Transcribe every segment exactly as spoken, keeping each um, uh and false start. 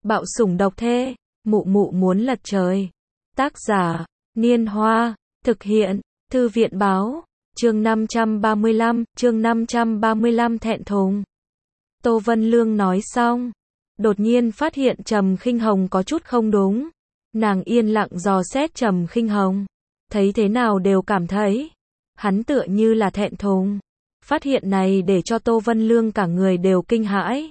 Bạo sủng độc thê, mụ mụ muốn lật trời. Tác giả, Niên Hoa, thực hiện, Thư viện báo, chương năm trăm ba mươi lăm, chương năm trăm ba mươi lăm thẹn thùng. Tô Vân Lương nói xong, đột nhiên phát hiện Trầm Khinh Hồng có chút không đúng. Nàng yên lặng dò xét Trầm Khinh Hồng, thấy thế nào đều cảm thấy hắn tựa như là thẹn thùng. Phát hiện này để cho Tô Vân Lương cả người đều kinh hãi.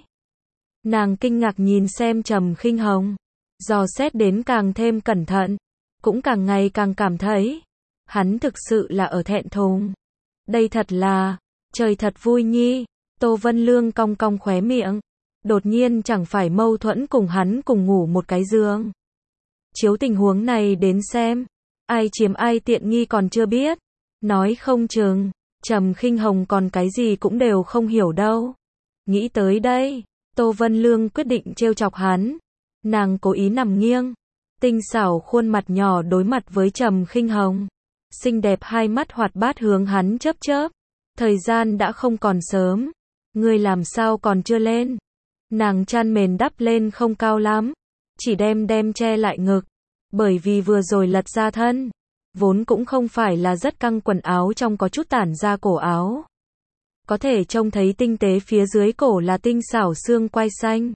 Nàng kinh ngạc nhìn xem Trầm Khinh Hồng, dò xét đến càng thêm cẩn thận, cũng càng ngày càng cảm thấy hắn thực sự là ở thẹn thùng. Đây thật là, trời thật vui nhi. Tô Vân Lương cong cong khóe miệng, đột nhiên chẳng phải mâu thuẫn cùng hắn cùng ngủ một cái giường. Chiếu tình huống này đến xem, ai chiếm ai tiện nghi còn chưa biết, nói không chừng Trầm Khinh Hồng còn cái gì cũng đều không hiểu đâu. Nghĩ tới đây, Tô Vân Lương quyết định trêu chọc hắn. Nàng cố ý nằm nghiêng, tinh xảo khuôn mặt nhỏ đối mặt với Trầm Khinh Hồng, xinh đẹp hai mắt hoạt bát hướng hắn chớp chớp. Thời gian đã không còn sớm, ngươi làm sao còn chưa lên? Nàng chăn mền đắp lên không cao lắm, chỉ đem đem che lại ngực, bởi vì vừa rồi lật ra thân, vốn cũng không phải là rất căng, quần áo trong có chút tản ra cổ áo. Có thể trông thấy tinh tế phía dưới cổ là tinh xảo xương quai xanh.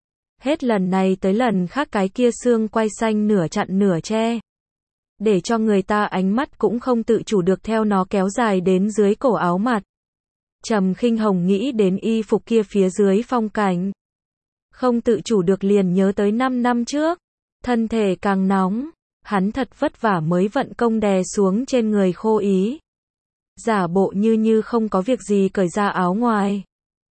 Hết lần này tới lần khác cái kia xương quai xanh nửa chặn nửa che, để cho người ta ánh mắt cũng không tự chủ được theo nó kéo dài đến dưới cổ áo mặt. Trầm Khinh Hồng nghĩ đến y phục kia phía dưới phong cảnh, không tự chủ được liền nhớ tới năm năm trước, thân thể càng nóng, hắn thật vất vả mới vận công đè xuống trên người khô ý. Giả bộ như như không có việc gì cởi ra áo ngoài,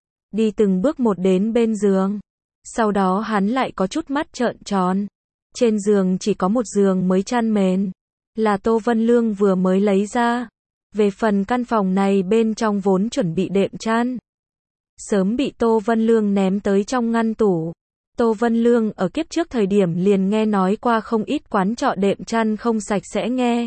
đi từng bước một đến bên giường. Sau đó hắn lại có chút mắt trợn tròn. Trên giường chỉ có một giường mới chăn mền, là Tô Vân Lương vừa mới lấy ra. Về phần căn phòng này bên trong vốn chuẩn bị đệm chăn, sớm bị Tô Vân Lương ném tới trong ngăn tủ. Tô Vân Lương ở kiếp trước thời điểm liền nghe nói qua không ít quán trọ đệm chăn không sạch sẽ nghe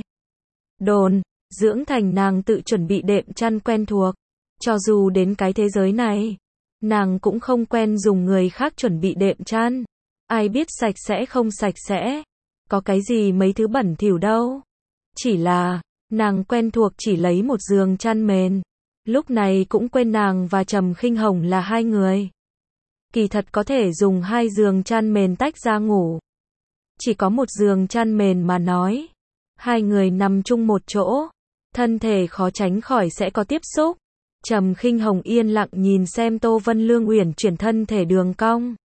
đồn, dưỡng thành nàng tự chuẩn bị đệm chăn quen thuộc. Cho dù đến cái thế giới này, nàng cũng không quen dùng người khác chuẩn bị đệm chăn. Ai biết sạch sẽ không sạch sẽ, có cái gì mấy thứ bẩn thỉu đâu. Chỉ là, nàng quen thuộc chỉ lấy một giường chăn mền. Lúc này cũng quên nàng và Trầm Khinh Hồng là hai người. Kỳ thật có thể dùng hai giường chăn mền tách ra ngủ. Chỉ có một giường chăn mền mà nói, hai người nằm chung một chỗ, thân thể khó tránh khỏi sẽ có tiếp xúc. Trầm Khinh Hồng yên lặng nhìn xem Tô Vân Lương uyển chuyển thân thể đường cong.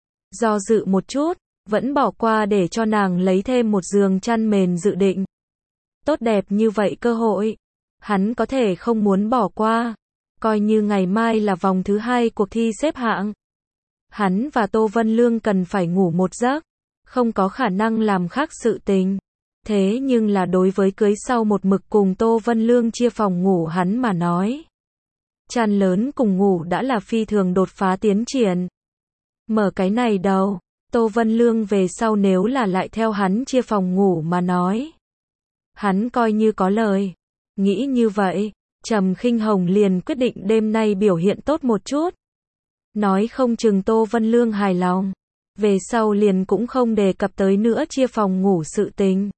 Do dự một chút, vẫn bỏ qua để cho nàng lấy thêm một giường chăn mền dự định. Tốt đẹp như vậy cơ hội, hắn có thể không muốn bỏ qua. Coi như ngày mai là vòng thứ hai cuộc thi xếp hạng, hắn và Tô Vân Lương cần phải ngủ một giấc, không có khả năng làm khác sự tình. Thế nhưng là đối với cưới sau một mực cùng Tô Vân Lương chia phòng ngủ hắn mà nói, chăn lớn cùng ngủ đã là phi thường đột phá tiến triển. Mở cái này đầu, Tô Vân Lương về sau nếu là lại theo hắn chia phòng ngủ mà nói, hắn coi như có lời. Nghĩ như vậy, Trầm Khinh Hồng liền quyết định đêm nay biểu hiện tốt một chút. Nói không chừng Tô Vân Lương hài lòng, về sau liền cũng không đề cập tới nữa chia phòng ngủ sự tình.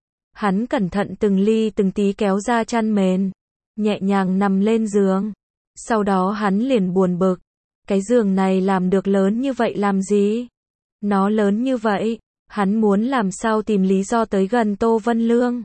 Hắn cẩn thận từng ly từng tí kéo ra chăn mền, nhẹ nhàng nằm lên giường. Sau đó hắn liền buồn bực, cái giường này làm được lớn như vậy làm gì? Nó lớn như vậy, hắn muốn làm sao tìm lý do tới gần Tô Vân Lương?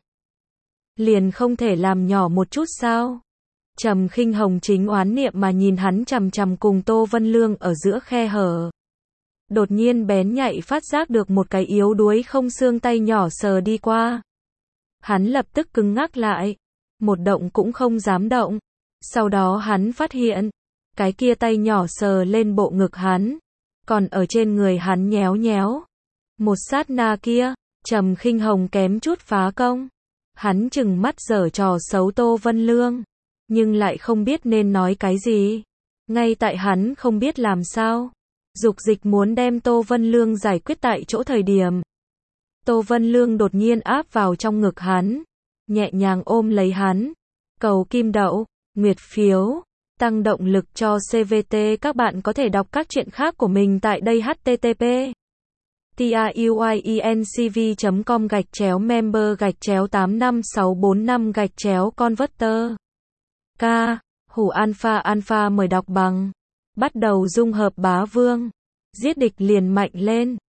Liền không thể làm nhỏ một chút sao? Trầm Khinh Hồng chính oán niệm mà nhìn hắn chằm chằm cùng Tô Vân Lương ở giữa khe hở. Đột nhiên bén nhạy phát giác được một cái yếu đuối không xương tay nhỏ sờ đi qua. Hắn lập tức cứng ngắc lại, một động cũng không dám động. Sau đó hắn phát hiện, cái kia tay nhỏ sờ lên bộ ngực hắn, còn ở trên người hắn nhéo nhéo. Một sát na kia, Trầm Khinh Hồng kém chút phá công. Hắn chừng mắt giở trò xấu Tô Vân Lương, nhưng lại không biết nên nói cái gì. Ngay tại hắn không biết làm sao, dục dịch muốn đem Tô Vân Lương giải quyết tại chỗ thời điểm, Tô Vân Lương đột nhiên áp vào trong ngực hắn, nhẹ nhàng ôm lấy hắn. Cầu kim đậu, nguyệt phiếu, tăng động lực cho xê vê tê. Các bạn có thể đọc các truyện khác của mình tại đây. H T T P truyencv chấm com gạch chéo member gạch chéo tám năm sáu bốn năm gạch chéo converter. K. Hủ alpha alpha mời đọc bằng. Bắt đầu dung hợp bá vương. Giết địch liền mạnh lên.